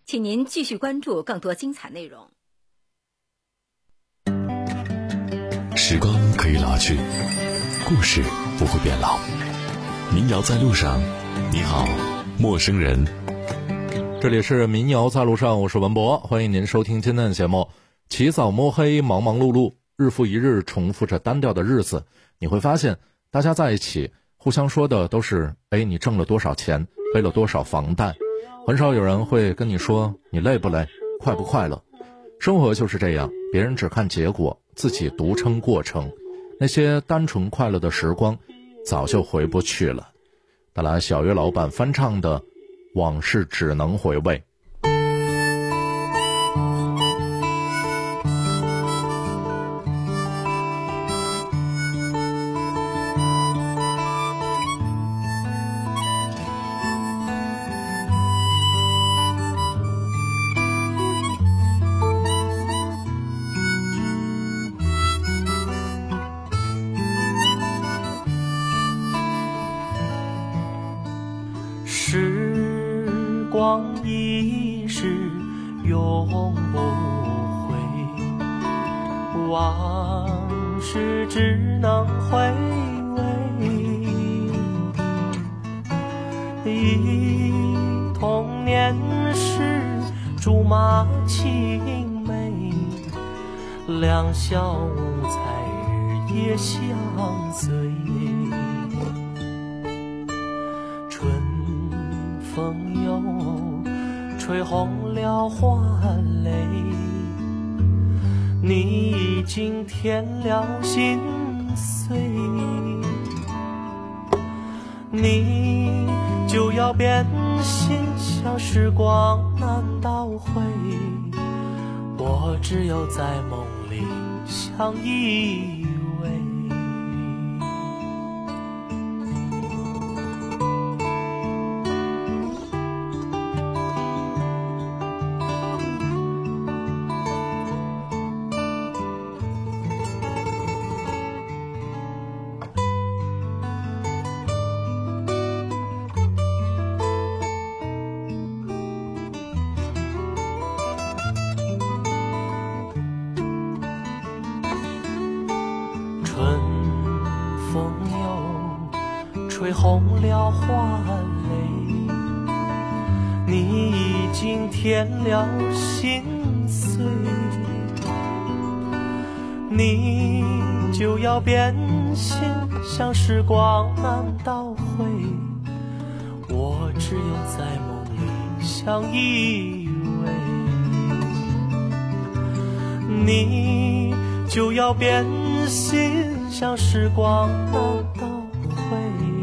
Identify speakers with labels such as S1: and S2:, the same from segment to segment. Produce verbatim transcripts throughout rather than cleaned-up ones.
S1: 请您继续关注更多精彩内容。
S2: 时光可以老去，故事不会变老。民谣在路上，你好，陌生人。
S3: 这里是民谣在路上，我是文博，欢迎您收听今天的节目。起早摸黑，忙忙碌碌，日复一日重复着单调的日子，你会发现大家在一起互相说的都是，哎，你挣了多少钱，背了多少房贷，很少有人会跟你说你累不累，快不快乐。生活就是这样，别人只看结果，自己独撑过程。那些单纯快乐的时光早就回不去了。带来小岳老板翻唱的《往事只能回味》。
S4: 时光一逝永不回，往事只能回味。忆童年时竹马青梅，两小无猜日夜相随。春风又吹红了花蕾，你已经添了心碎，你就要变心，像时光难倒回，我只有在梦里相依偎。风又吹红了花蕾，你已经添了心碎，你就要变心，像时光难倒回，我只有在梦里相依偎，你就要变心，像时光难倒回，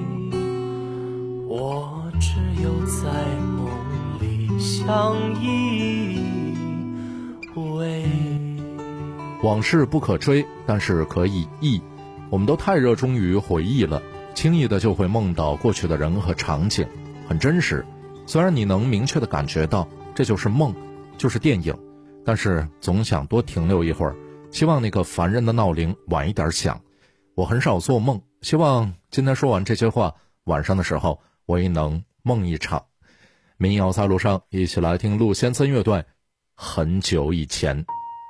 S4: 我只有在梦里相依偎。
S3: 往事不可追，但是可以忆。我们都太热衷于回忆了，轻易的就会梦到过去的人和场景，很真实。虽然你能明确的感觉到这就是梦，就是电影，但是总想多停留一会儿，希望那个烦人的闹铃晚一点响。我很少做梦，希望今天说完这些话，晚上的时候我也能梦一场。民谣在路上，一起来听陆先森乐队很久以前。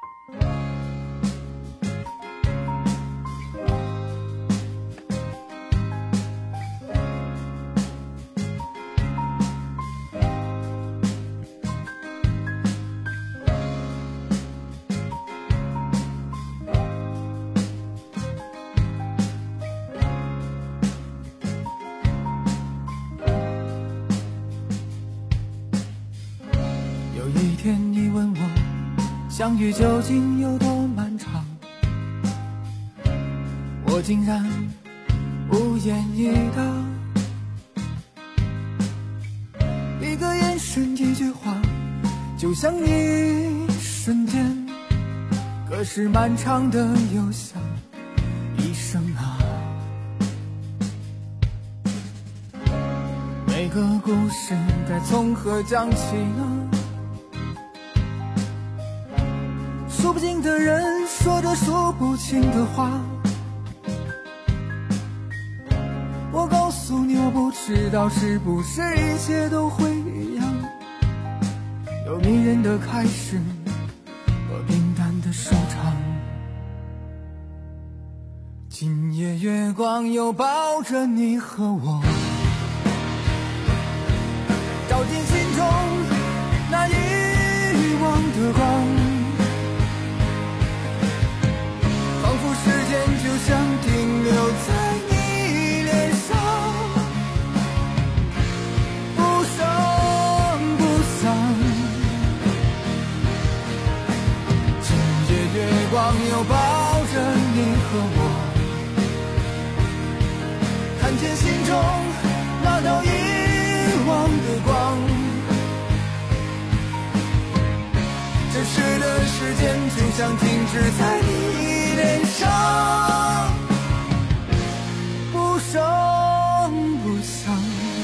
S5: 相遇究竟有多漫长，我竟然无言以答。一个眼神一句话，就像一瞬间，可是漫长的又像一生啊。每个故事该从何讲起呢？数不尽的人说着数不清的话，我告诉你我不知道是不是一切都会一样， 有迷人的开始和平淡的收场。今夜月光又抱着你和我，照进心中那遗忘的光，仿佛时间就像停留在你脸上，不声不响。今夜月光又抱着你和我，看见心中那道遗忘的光，这时的时间就像停止在你脸上，不声不响。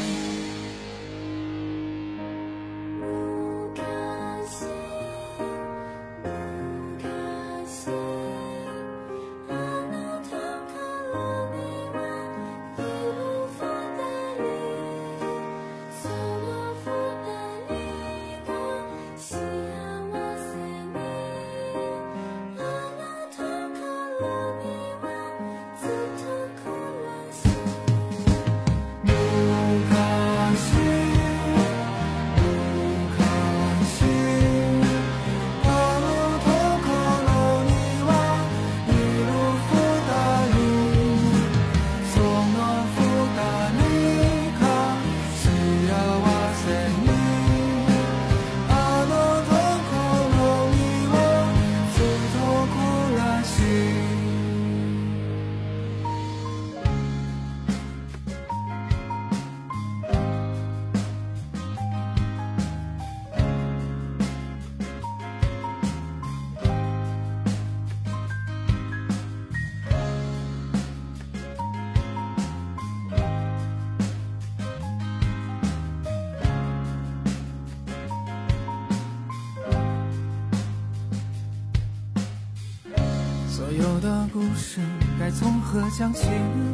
S5: 所有的故事该从何讲起？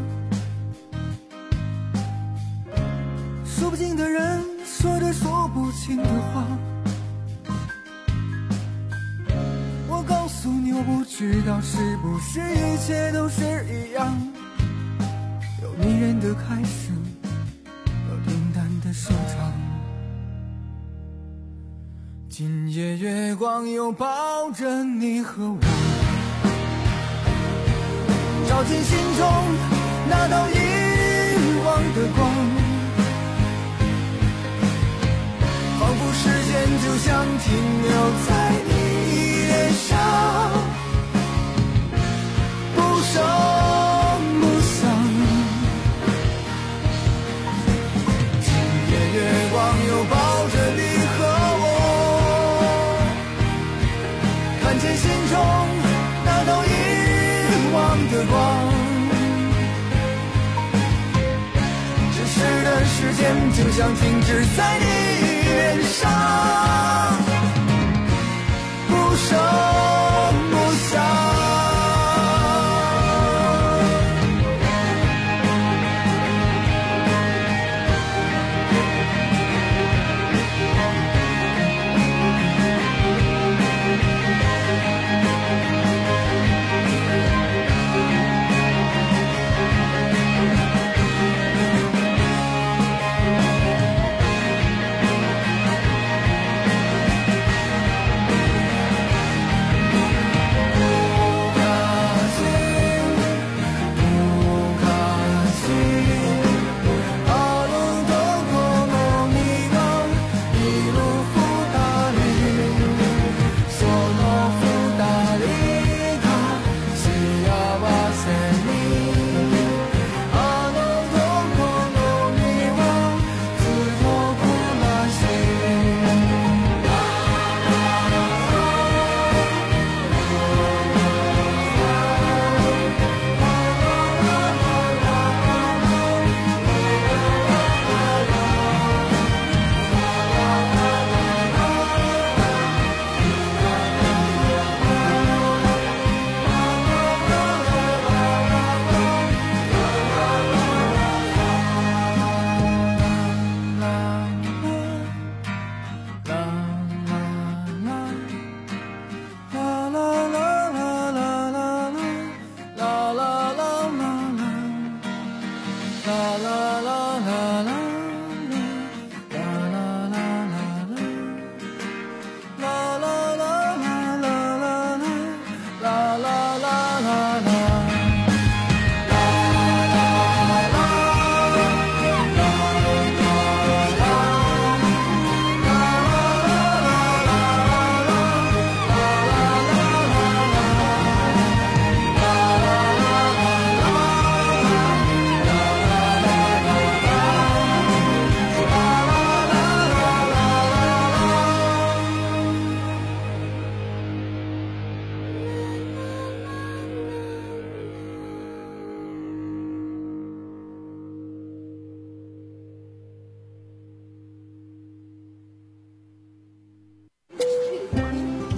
S5: 说不尽的人说着说不清的话，我告诉你，我不知道是不是一切都是一样，有迷人的开始和平淡的收场。今夜月光又抱着你和我，照进心中那道遗忘的光，仿佛时间就像停留在你脸上，不声不响。今夜月光又抱着你和我，看见心中那道遗忘的光，这时的时间就像停止在你脸上，不声不响。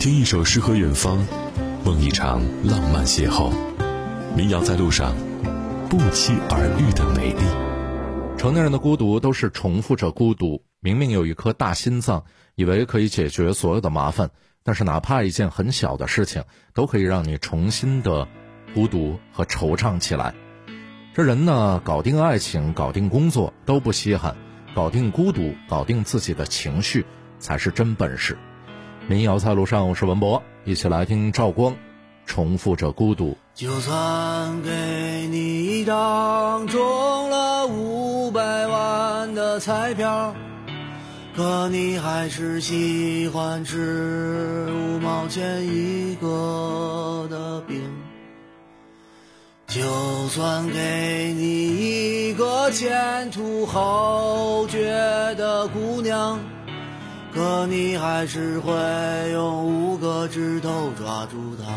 S2: 听一首诗和远方，梦一场浪漫邂逅。民谣在路上，不期而遇的美丽。
S3: 成年人的孤独都是重复着孤独，明明有一颗大心脏，以为可以解决所有的麻烦，但是哪怕一件很小的事情，都可以让你重新的孤独和惆怅起来。这人呢，搞定爱情，搞定工作都不稀罕，搞定孤独，搞定自己的情绪才是真本事。民谣在路上，我是文博，一起来听赵光重复着孤独。
S5: 就算给你一张中了五百万的彩票，可你还是喜欢吃五毛钱一个的饼。就算给你一个前凸后撅的姑娘，可你还是会用五个指头抓住她。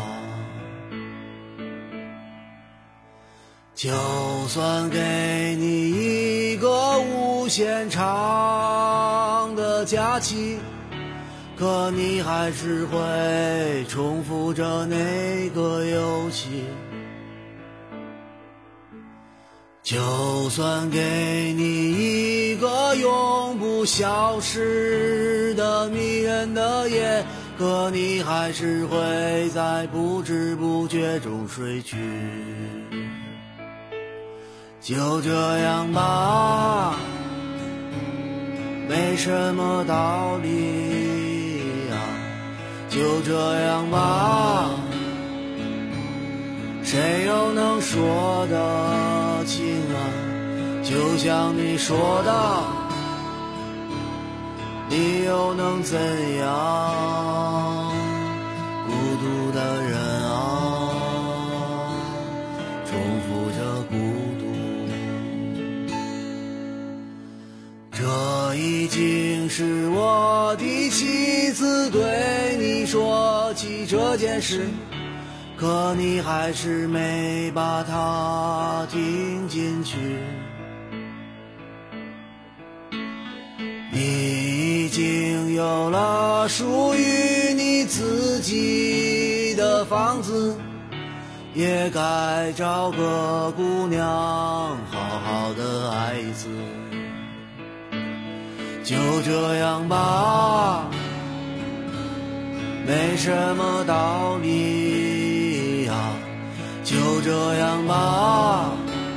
S5: 就算给你一个无限长的假期，可你还是会重复着那个游戏。就算给你一个永不消失的迷人的夜，可你还是会在不知不觉中睡去。就这样吧，没什么道理啊，就这样吧，谁又能说得清啊？就像你说的，你又能怎样？孤独的人啊，重复着孤独。这已经是我第七次对你说起这件事，可你还是没把它听进去。你已经有了属于你自己的房子，也该找个姑娘好好的爱一次。就这样吧，没什么道理啊，就这样吧，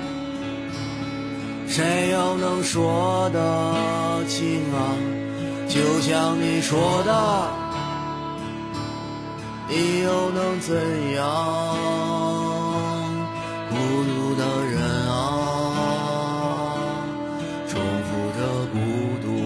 S5: 谁又能说得清啊？就像你说的，你又能怎样？孤独的人啊，重复着孤独。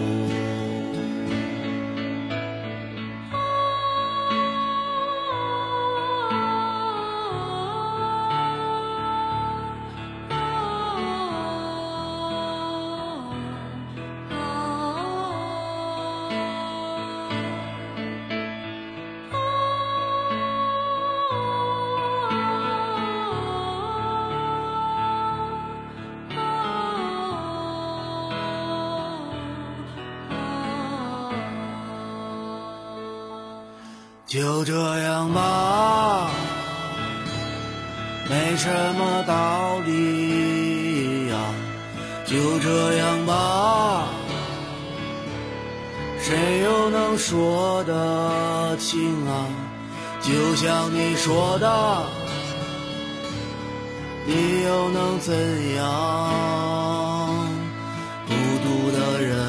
S5: 就这样吧，没什么道理呀，就这样吧，谁又能说得清啊？就像你说的，你又能怎样？孤独的人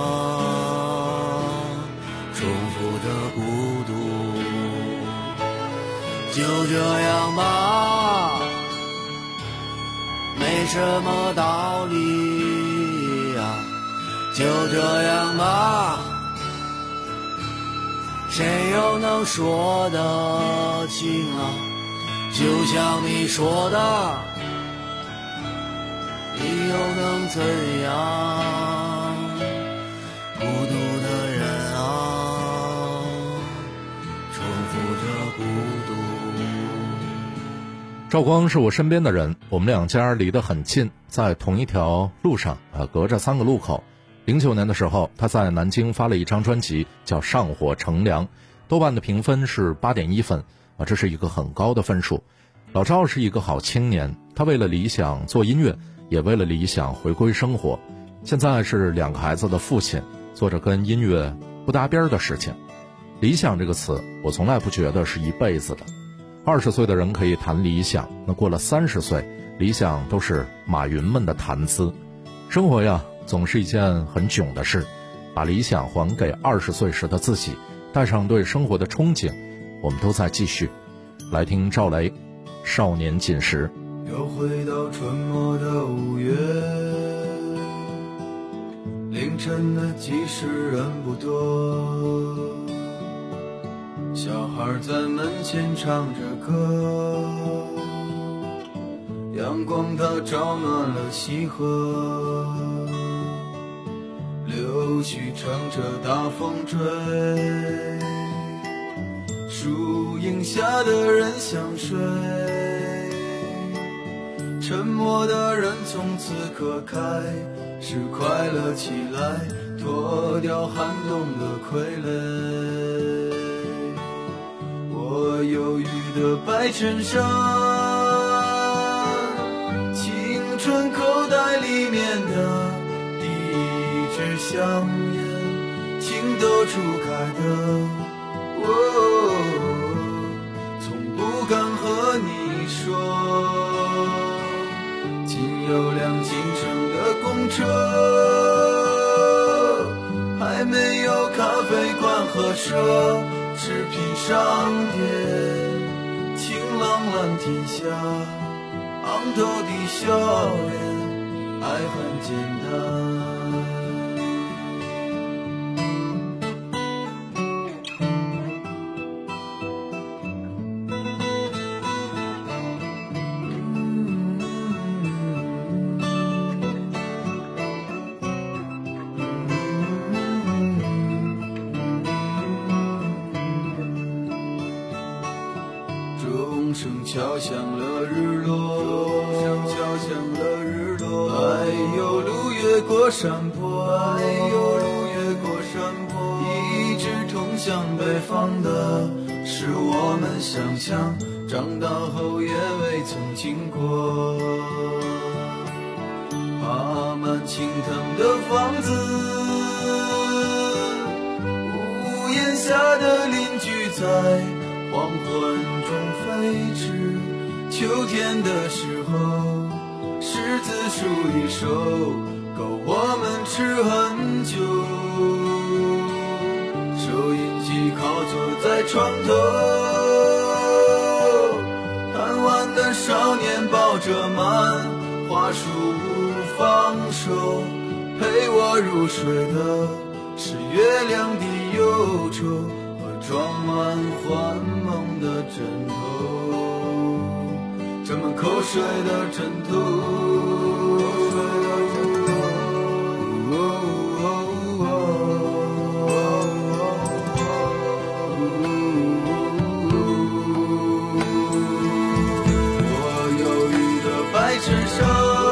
S5: 啊，重复着孤独。就这样吧，没什么道理呀，就这样吧，谁又能说得清啊？就像你说的，你又能怎样？孤独的人啊，重复着孤独。
S3: 赵光是我身边的人，我们两家离得很近，在同一条路上，呃，隔着三个路口。零九年的时候，他在南京发了一张专辑，叫《上火乘凉》， 豆瓣的评分是 八点一 分啊，这是一个很高的分数。老赵是一个好青年，他为了理想做音乐，也为了理想回归生活。现在是两个孩子的父亲，做着跟音乐不搭边的事情。理想这个词，我从来不觉得是一辈子的。二十岁的人可以谈理想，那过了三十岁，理想都是马云们的谈资。生活呀，总是一件很囧的事，把理想还给二十岁时的自己，带上对生活的憧憬，我们都在继续。来听赵雷，少年锦时。
S5: 又回到春末的五月，凌晨的集市人不多，小孩在门前唱着歌，阳光它照暖了溪河，柳絮乘着大风追，树荫下的人想睡，沉默的人从此刻开始快乐起来，脱掉寒冬的傀儡。我忧郁的白衬衫，青春口袋里面的第一支香烟，情窦初开的我，从不敢和你说。有辆进城的公车，还没有咖啡馆和奢侈品商店，晴朗蓝天下，昂头的笑脸，爱很简单。敲响了日落，敲响了日落。哎呦，路越过山坡，哎呦，路越过山坡。一直通向北方的，是我们想象，长大后也未曾经过。爬满青藤的房子，屋檐下的邻居在黄昏中飞驰，秋天的时候，柿子树一熟，够我们吃很久。收音机靠坐在床头，贪玩的少年抱着漫画书不放手，陪我入睡的是月亮的忧愁，装满幻梦的枕头，沾满口水的枕头，口水的枕头。我忧郁的白衬衫，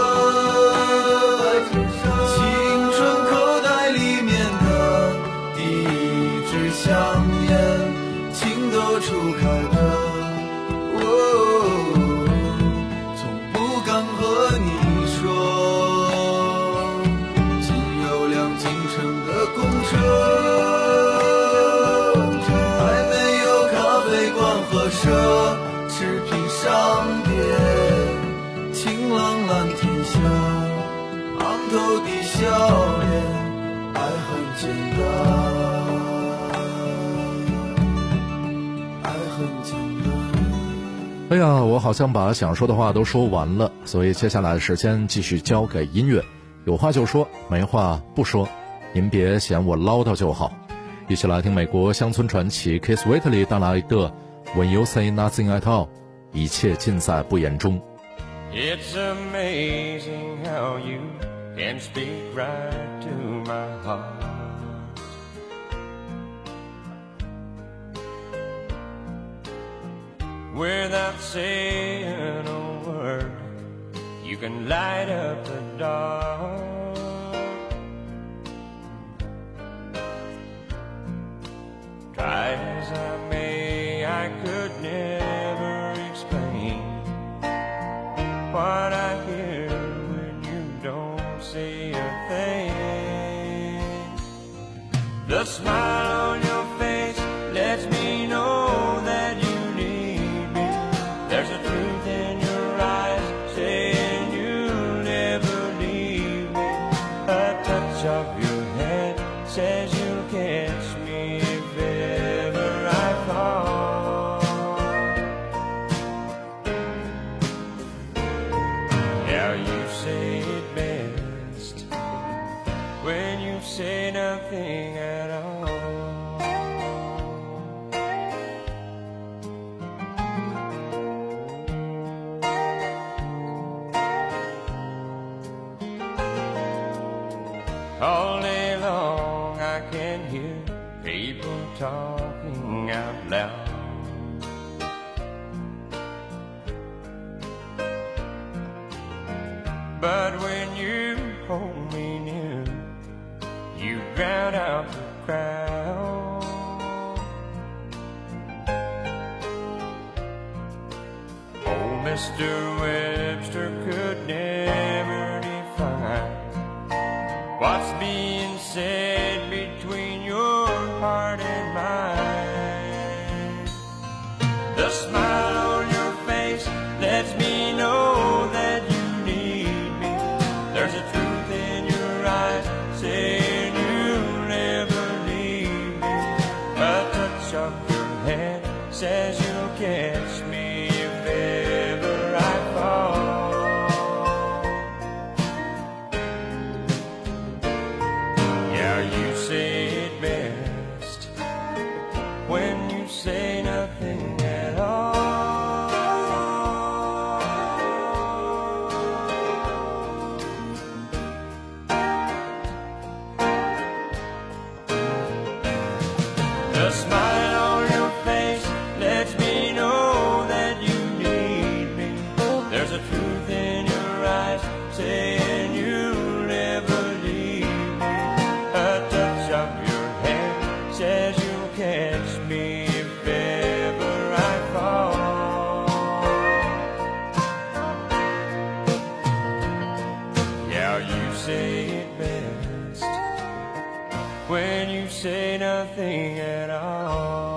S5: 青春口袋里面的第一支香烟，情窦初开的我，从不敢和你说。仅有辆进城的公车，还没有咖啡馆和奢侈品商店，晴朗蓝天下，昂头的笑脸，爱很简单。
S3: 哎呀，我好像把想说的话都说完了，所以接下来的时间继续交给音乐，有话就说，没话不说，您别嫌我唠叨就好。一起来听美国乡村传奇 Keith Whitley 带来的 When You Say Nothing at All， 一切尽在不言中。
S6: It's amazing how you can speak right to my heart. Without saying a word, you can light up the dark. Try as I smile on your face lets me know that you need me. There's a truth in your eyes saying you'll never leave me. A touch of your hand says you'll catch me if ever I fall. Yeah, you say it best when you say nothing at all. All day long I can hear people talking out loud. But when you hold me near, you drown out the crowd. Oh, Mister Webster could never define what's being said between your heart and mine. The smile on your face lets me know that you need me. There's a truth in your eyes saying you'll never leave me. A touch of your hand says you'll catch me if ever I fall. Yeah, you say it best when you say nothing at all. The smile on your face lets me know that you need me. There's a truth in your eyes saying you'll never leave me. A touch of your hand says you'll catch me if ever I fall. Yeah, you say it best when you say nothing at all.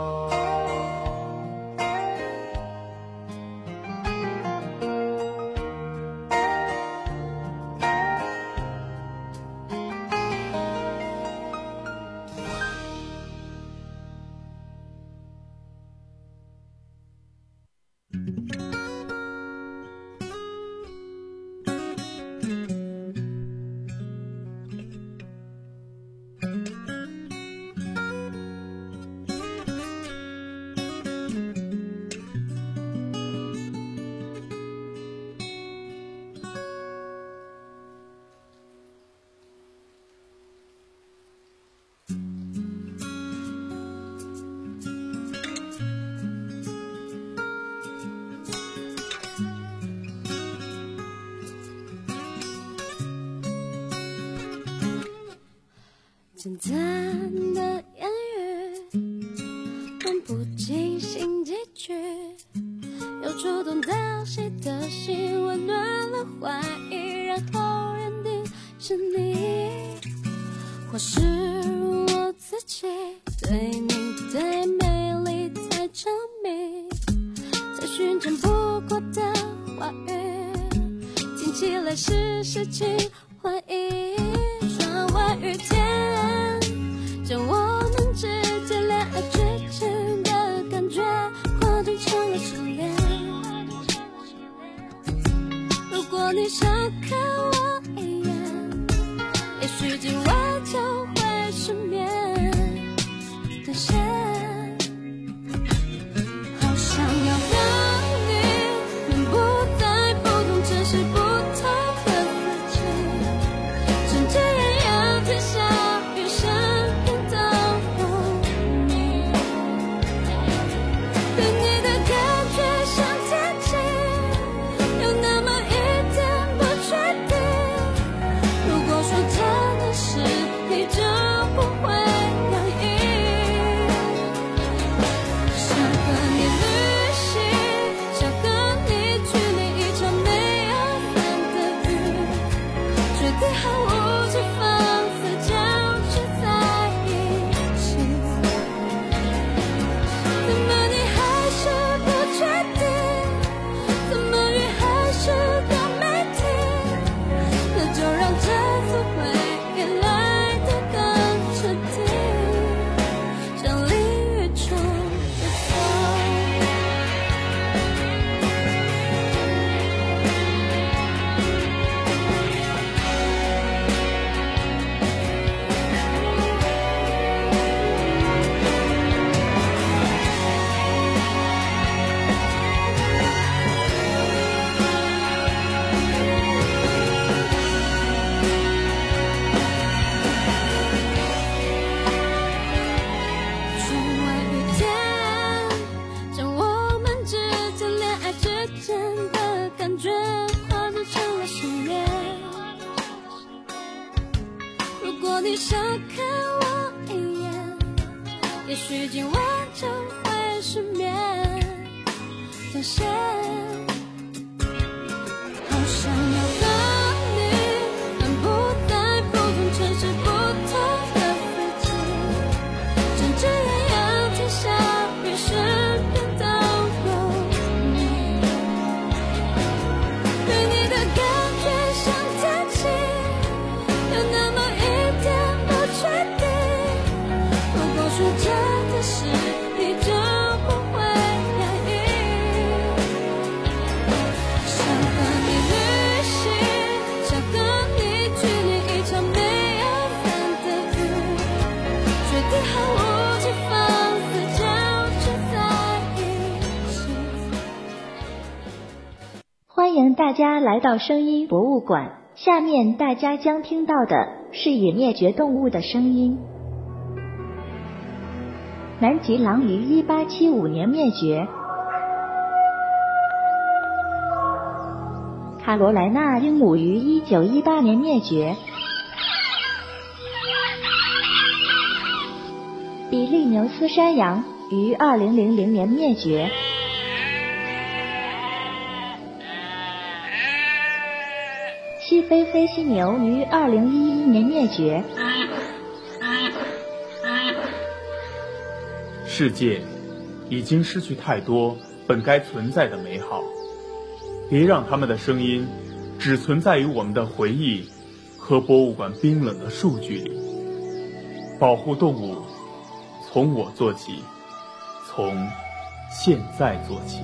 S7: 简单的言语问不尽心几句，有触动到谁的心，温暖了怀疑，然后认定是你，或是我自己对你的美丽太着迷，在寻找不过的话语，听起来是实情怀疑，窗外雨天将我们之间恋爱之前的感觉化妆成了失恋。如果你少看我一眼，也许今晚就会失眠的线。好想要让你能不再不同，只是不同的自己。 许今晚就会失眠，发现好想要和你漫步在不同城市不同的飞机，睁着眼阳天下雨身边都有你，对你的感觉像天气，有那么一点不确定，如果说真的是你就不会压抑，想和你旅行，想和你距离一场没有分的雨，决定毫无计放肆交织在一起。
S8: 欢迎大家来到声音博物馆，下面大家将听到的是已灭绝动物的声音。南极狼于一八七五年灭绝，卡罗莱纳鹦鹉于一九一八年灭绝，比利牛斯山羊于二零零零年灭绝，西非黑犀牛于二零一一年灭绝。
S9: 世界已经失去太多本该存在的美好，别让他们的声音只存在于我们的回忆和博物馆冰冷的数据里。保护动物，从我做起，从现在做起。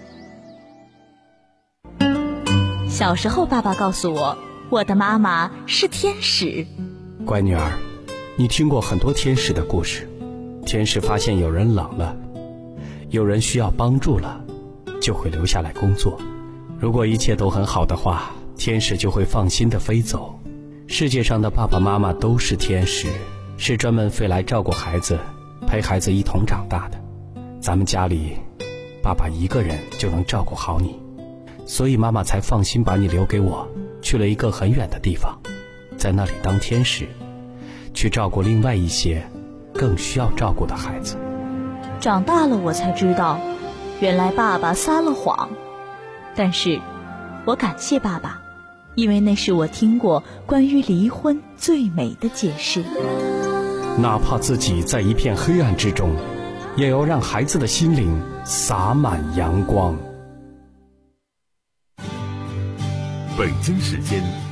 S10: 小时候，爸爸告诉我，我的妈妈是天使。
S11: 乖女儿，你听过很多天使的故事。天使发现有人冷了，有人需要帮助了，就会留下来工作。如果一切都很好的话，天使就会放心地飞走。世界上的爸爸妈妈都是天使，是专门飞来照顾孩子，陪孩子一同长大的。咱们家里，爸爸一个人就能照顾好你，所以妈妈才放心把你留给我，去了一个很远的地方，在那里当天使，去照顾另外一些更需要照顾的孩子。
S10: 长大了我才知道，原来爸爸撒了谎，但是我感谢爸爸，因为那是我听过关于离婚最美的解释。
S11: 哪怕自己在一片黑暗之中，也要让孩子的心灵洒满阳光。
S2: 北京时间